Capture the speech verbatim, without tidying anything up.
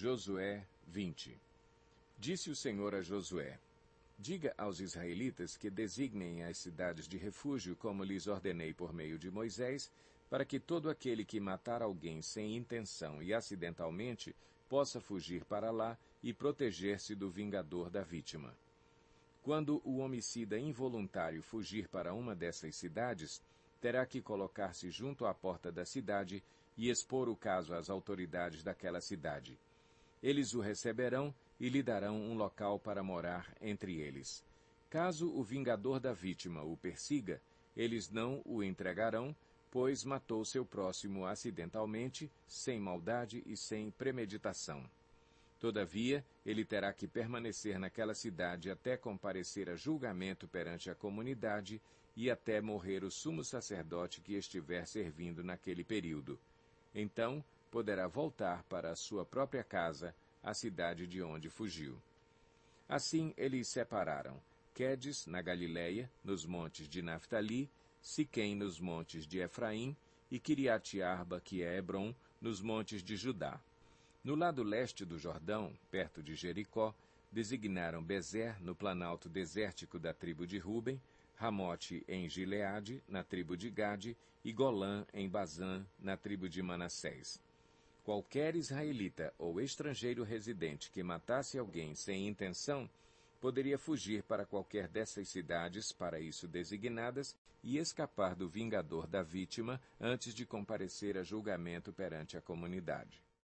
Josué vinte. Disse o Senhor a Josué: diga aos israelitas que designem as cidades de refúgio, como lhes ordenei por meio de Moisés, para que todo aquele que matar alguém sem intenção e acidentalmente possa fugir para lá e proteger-se do vingador da vítima. Quando o homicida involuntário fugir para uma dessas cidades, terá que colocar-se junto à porta da cidade e expor o caso às autoridades daquela cidade. Eles o receberão e lhe darão um local para morar entre eles. Caso o vingador da vítima o persiga, eles não o entregarão, pois matou seu próximo acidentalmente, sem maldade e sem premeditação. Todavia, ele terá que permanecer naquela cidade até comparecer a julgamento perante a comunidade e até morrer o sumo sacerdote que estiver servindo naquele período. Então, poderá voltar para a sua própria casa, a cidade de onde fugiu. Assim eles separaram Quedes, na Galiléia, nos montes de Naftali, Siquém, nos montes de Efraim, e Quiriate-Arba, que é Hebrom, nos montes de Judá. No lado leste do Jordão, perto de Jericó, designaram Bezer, no planalto desértico da tribo de Ruben, Ramote em Gileade, na tribo de Gade, e Golã em Bazã, na tribo de Manassés. Qualquer israelita ou estrangeiro residente que matasse alguém sem intenção, poderia fugir para qualquer dessas cidades para isso designadas e escapar do vingador da vítima antes de comparecer a julgamento perante a comunidade.